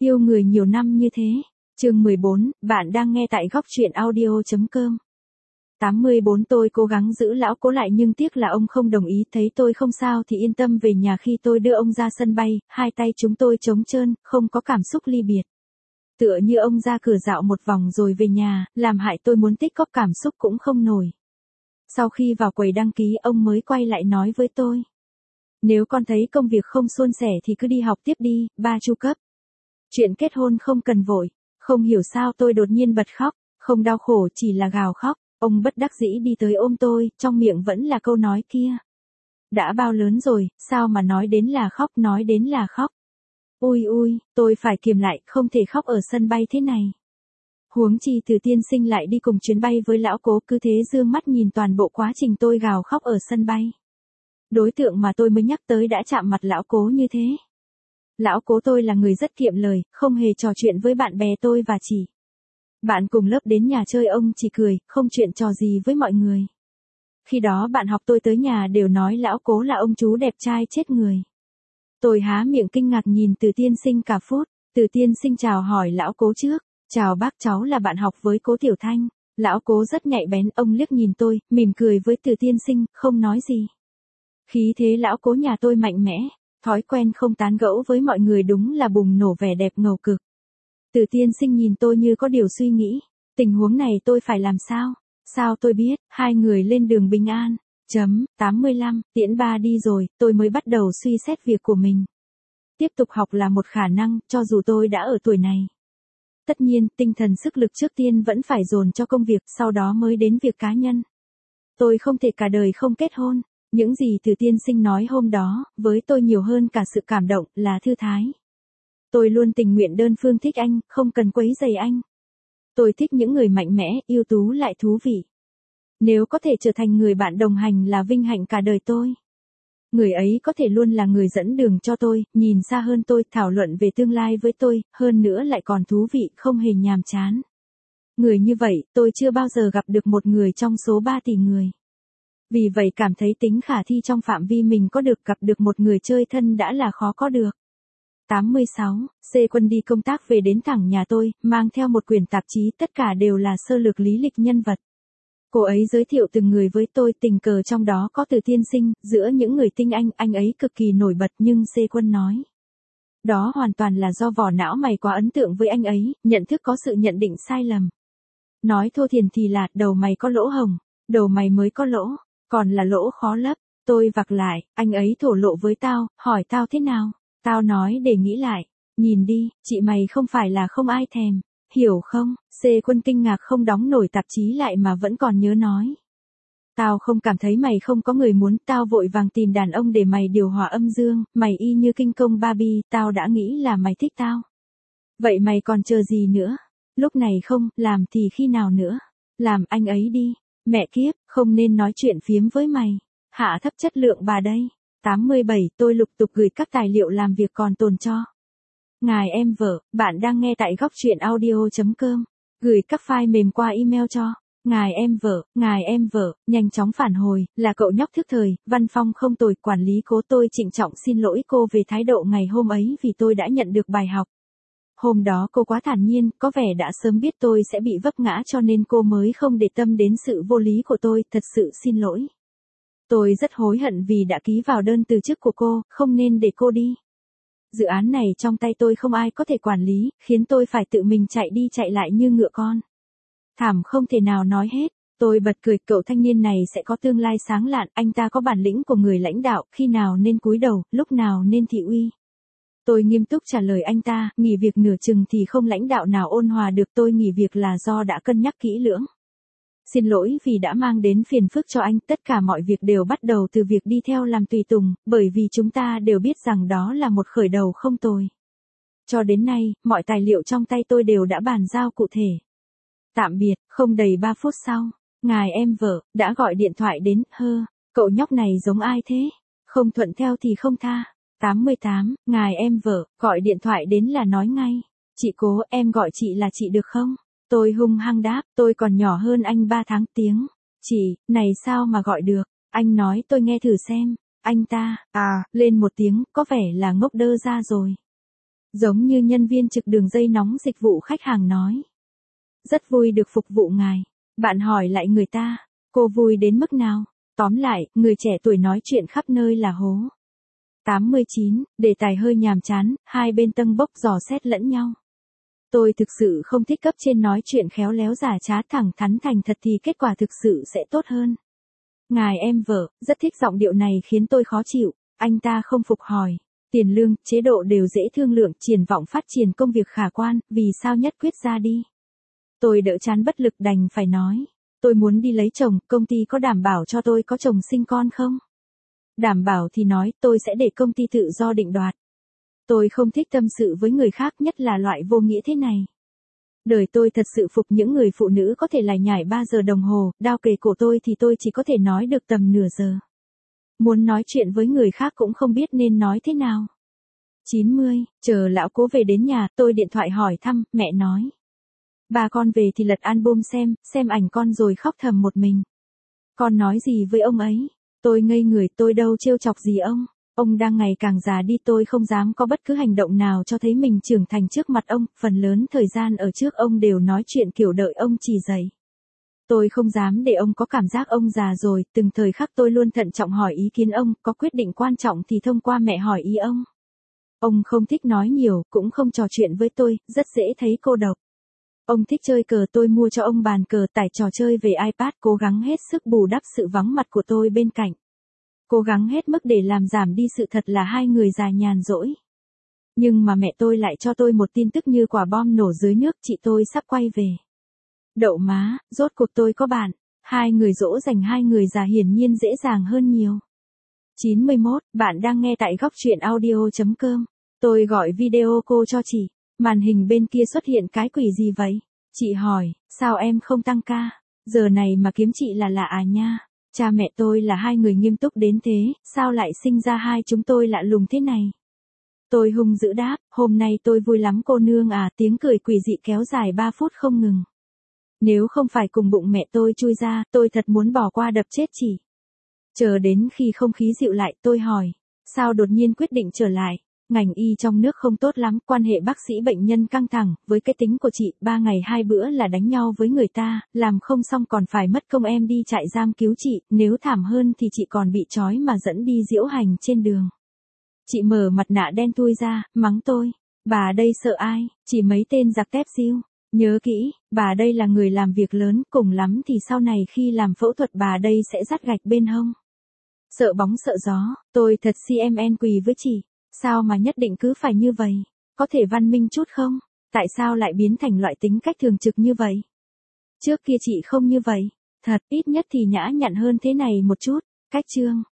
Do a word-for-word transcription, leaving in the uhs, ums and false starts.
Yêu người nhiều năm như thế. Chương mười bốn, bạn đang nghe tại góc truyện audio.com. tám mươi bốn Tôi cố gắng giữ lão cố lại nhưng tiếc là ông không đồng ý, thấy tôi không sao thì yên tâm về nhà. Khi tôi đưa ông ra sân bay, hai tay chúng tôi trống trơn, không có cảm xúc ly biệt. Tựa như ông ra cửa dạo một vòng rồi về nhà, làm hại tôi muốn tích góp cảm xúc cũng không nổi. Sau khi vào quầy đăng ký ông mới quay lại nói với tôi. Nếu con thấy công việc không suôn sẻ thì cứ đi học tiếp đi, ba chu cấp. Chuyện kết hôn không cần vội. Không hiểu sao tôi đột nhiên bật khóc, không đau khổ chỉ là gào khóc. Ông bất đắc dĩ đi tới ôm tôi, trong miệng vẫn là câu nói kia. Đã bao lớn rồi, sao mà nói đến là khóc, nói đến là khóc. Ui ui, tôi phải kiềm lại, không thể khóc ở sân bay thế này. Huống chi Từ tiên sinh lại đi cùng chuyến bay với lão cố, cứ thế dương mắt nhìn toàn bộ quá trình tôi gào khóc ở sân bay. Đối tượng mà tôi mới nhắc tới đã chạm mặt lão cố như thế. Lão cố tôi là người rất kiệm lời, không hề trò chuyện với bạn bè tôi và chỉ. Bạn cùng lớp đến nhà chơi ông chỉ cười, không chuyện trò gì với mọi người. Khi đó bạn học tôi tới nhà đều nói lão cố là ông chú đẹp trai chết người. Tôi há miệng kinh ngạc nhìn Từ tiên sinh cả phút. Từ tiên sinh chào hỏi lão cố trước. Chào bác, cháu là bạn học với cố Tiểu Thanh. Lão cố rất nhạy bén, ông liếc nhìn tôi, mỉm cười với Từ tiên sinh, không nói gì. Khí thế lão cố nhà tôi mạnh mẽ. Thói quen không tán gẫu với mọi người đúng là bùng nổ vẻ đẹp ngầu cực. Từ tiên sinh nhìn tôi như có điều suy nghĩ. Tình huống này tôi phải làm sao? Sao tôi biết? Hai người lên đường bình an. Chấm, tám mươi lăm, tiễn ba đi rồi, tôi mới bắt đầu suy xét việc của mình. Tiếp tục học là một khả năng, cho dù tôi đã ở tuổi này. Tất nhiên, tinh thần sức lực trước tiên vẫn phải dồn cho công việc, sau đó mới đến việc cá nhân. Tôi không thể cả đời không kết hôn. Những gì Từ tiên sinh nói hôm đó, với tôi nhiều hơn cả sự cảm động, là thư thái. Tôi luôn tình nguyện đơn phương thích anh, không cần quấy rầy anh. Tôi thích những người mạnh mẽ, ưu tú lại thú vị. Nếu có thể trở thành người bạn đồng hành là vinh hạnh cả đời tôi. Người ấy có thể luôn là người dẫn đường cho tôi, nhìn xa hơn tôi, thảo luận về tương lai với tôi, hơn nữa lại còn thú vị, không hề nhàm chán. Người như vậy, tôi chưa bao giờ gặp được một người trong số ba tỷ người. Vì vậy cảm thấy tính khả thi trong phạm vi mình có được gặp được một người chơi thân đã là khó có được. tám mươi sáu, C Quân đi công tác về đến thẳng nhà tôi, mang theo một quyển tạp chí, tất cả đều là sơ lược lý lịch nhân vật. Cô ấy giới thiệu từng người với tôi, tình cờ trong đó có Từ tiên sinh, giữa những người tinh anh, anh ấy cực kỳ nổi bật nhưng C Quân nói. Đó hoàn toàn là do vỏ não mày quá ấn tượng với anh ấy, nhận thức có sự nhận định sai lầm. Nói thô thiển thì là, đầu mày có lỗ hổng, đầu mày mới có lỗ. Còn là lỗ khó lấp. Tôi vặc lại, anh ấy thổ lộ với tao, hỏi tao thế nào? Tao nói để nghĩ lại. Nhìn đi, chị mày không phải là không ai thèm. Hiểu không? C Quân kinh ngạc không đóng nổi tạp chí lại mà vẫn còn nhớ nói. Tao không cảm thấy mày không có người muốn, tao vội vàng tìm đàn ông để mày điều hòa âm dương, mày y như kinh công Barbie, tao đã nghĩ là mày thích tao. Vậy mày còn chờ gì nữa? Lúc này không, làm thì khi nào nữa? Làm anh ấy đi. Mẹ kiếp, không nên nói chuyện phiếm với mày. Hạ thấp chất lượng bà đây. tám mươi bảy Tôi lục tục gửi các tài liệu làm việc còn tồn cho. Ngài em vợ, bạn đang nghe tại góc truyện audio.com. Gửi các file mềm qua email cho. Ngài em vợ, ngài em vợ, nhanh chóng phản hồi, là cậu nhóc thức thời, văn phong không tồi, quản lý cố. Tôi trịnh trọng xin lỗi cô về thái độ ngày hôm ấy vì tôi đã nhận được bài học. Hôm đó cô quá thản nhiên, có vẻ đã sớm biết tôi sẽ bị vấp ngã cho nên cô mới không để tâm đến sự vô lý của tôi, thật sự xin lỗi. Tôi rất hối hận vì đã ký vào đơn từ chức của cô, không nên để cô đi. Dự án này trong tay tôi không ai có thể quản lý, khiến tôi phải tự mình chạy đi chạy lại như ngựa con. Thảm không thể nào nói hết, tôi bật cười, cậu thanh niên này sẽ có tương lai sáng lạn, anh ta có bản lĩnh của người lãnh đạo, khi nào nên cúi đầu, lúc nào nên thị uy. Tôi nghiêm túc trả lời anh ta, nghỉ việc nửa chừng thì không lãnh đạo nào ôn hòa được, tôi nghỉ việc là do đã cân nhắc kỹ lưỡng. Xin lỗi vì đã mang đến phiền phức cho anh, tất cả mọi việc đều bắt đầu từ việc đi theo làm tùy tùng, bởi vì chúng ta đều biết rằng đó là một khởi đầu không tồi. Cho đến nay, mọi tài liệu trong tay tôi đều đã bàn giao cụ thể. Tạm biệt, không đầy ba phút sau, ngài em vợ, đã gọi điện thoại đến, hơ, cậu nhóc này giống ai thế? Không thuận theo thì không tha. tám mươi tám, ngài em vợ, gọi điện thoại đến là nói ngay. Chị Cố, em gọi chị là chị được không? Tôi hung hăng đáp, tôi còn nhỏ hơn anh ba tháng tiếng. Chị, này sao mà gọi được? Anh nói tôi nghe thử xem. Anh ta, à, lên một tiếng, có vẻ là ngốc đơ ra rồi. Giống như nhân viên trực đường dây nóng dịch vụ khách hàng nói. Rất vui được phục vụ ngài. Bạn hỏi lại người ta, cô vui đến mức nào? Tóm lại, người trẻ tuổi nói chuyện khắp nơi là hố. tám mươi chín, đề tài hơi nhàm chán, hai bên tâng bốc dò xét lẫn nhau. Tôi thực sự không thích cấp trên nói chuyện khéo léo giả trá thẳng thắn thành thật thì kết quả thực sự sẽ tốt hơn. Ngài em vợ, rất thích giọng điệu này khiến tôi khó chịu, anh ta không phục hỏi. Tiền lương, chế độ đều dễ thương lượng, triển vọng phát triển công việc khả quan, vì sao nhất quyết ra đi? Tôi đỡ chán bất lực đành phải nói. Tôi muốn đi lấy chồng, công ty có đảm bảo cho tôi có chồng sinh con không? Đảm bảo thì nói, tôi sẽ để công ty tự do định đoạt. Tôi không thích tâm sự với người khác, nhất là loại vô nghĩa thế này. Đời tôi thật sự phục những người phụ nữ có thể lải nhải ba giờ đồng hồ, đao kề cổ tôi thì tôi chỉ có thể nói được tầm nửa giờ. Muốn nói chuyện với người khác cũng không biết nên nói thế nào. chín mươi, chờ lão cố về đến nhà, tôi điện thoại hỏi thăm, mẹ nói. Ba con về thì lật album xem, xem ảnh con rồi khóc thầm một mình. Con nói gì với ông ấy? Tôi ngây người, tôi đâu trêu chọc gì ông. Ông đang ngày càng già đi, tôi không dám có bất cứ hành động nào cho thấy mình trưởng thành trước mặt ông, phần lớn thời gian ở trước ông đều nói chuyện kiểu đợi ông chỉ dạy. Tôi không dám để ông có cảm giác ông già rồi, từng thời khắc tôi luôn thận trọng hỏi ý kiến ông, có quyết định quan trọng thì thông qua mẹ hỏi ý ông. Ông không thích nói nhiều, cũng không trò chuyện với tôi, rất dễ thấy cô độc. Ông thích chơi cờ, tôi mua cho ông bàn cờ, tải trò chơi về iPad, cố gắng hết sức bù đắp sự vắng mặt của tôi bên cạnh. Cố gắng hết mức để làm giảm đi sự thật là hai người già nhàn rỗi. Nhưng mà mẹ tôi lại cho tôi một tin tức như quả bom nổ dưới nước, chị tôi sắp quay về. Đậu má, rốt cuộc tôi có bạn. Hai người dỗ dành hai người già hiển nhiên dễ dàng hơn nhiều. chín mươi mốt, bạn đang nghe tại góc truyện audio chấm com. Tôi gọi video cô cho chị. Màn hình bên kia xuất hiện cái quỷ gì vậy? Chị hỏi, sao em không tăng ca? Giờ này mà kiếm chị là lạ à nha. Cha mẹ tôi là hai người nghiêm túc đến thế, sao lại sinh ra hai chúng tôi lạ lùng thế này? Tôi hung dữ đáp, hôm nay tôi vui lắm cô nương à, tiếng cười quỷ dị kéo dài ba phút không ngừng. Nếu không phải cùng bụng mẹ tôi chui ra, tôi thật muốn bỏ qua đập chết chị. Chờ đến khi không khí dịu lại, tôi hỏi, sao đột nhiên quyết định trở lại? Ngành y trong nước không tốt lắm, quan hệ bác sĩ bệnh nhân căng thẳng, với cái tính của chị, ba ngày hai bữa là đánh nhau với người ta, làm không xong còn phải mất công em đi trại giam cứu chị, nếu thảm hơn thì chị còn bị trói mà dẫn đi diễu hành trên đường. Chị mở mặt nạ đen thui ra, mắng tôi, bà đây sợ ai, chỉ mấy tên giặc tép diêu. Nhớ kỹ, bà đây là người làm việc lớn, cùng lắm thì sau này khi làm phẫu thuật bà đây sẽ dắt gạch bên hông. Sợ bóng sợ gió, tôi thật xê em en quỳ với chị. Sao mà nhất định cứ phải như vậy? Có thể văn minh chút không? Tại sao lại biến thành loại tính cách thường trực như vậy? Trước kia chị không như vậy. Thật, ít nhất thì nhã nhặn hơn thế này một chút. Cách chương.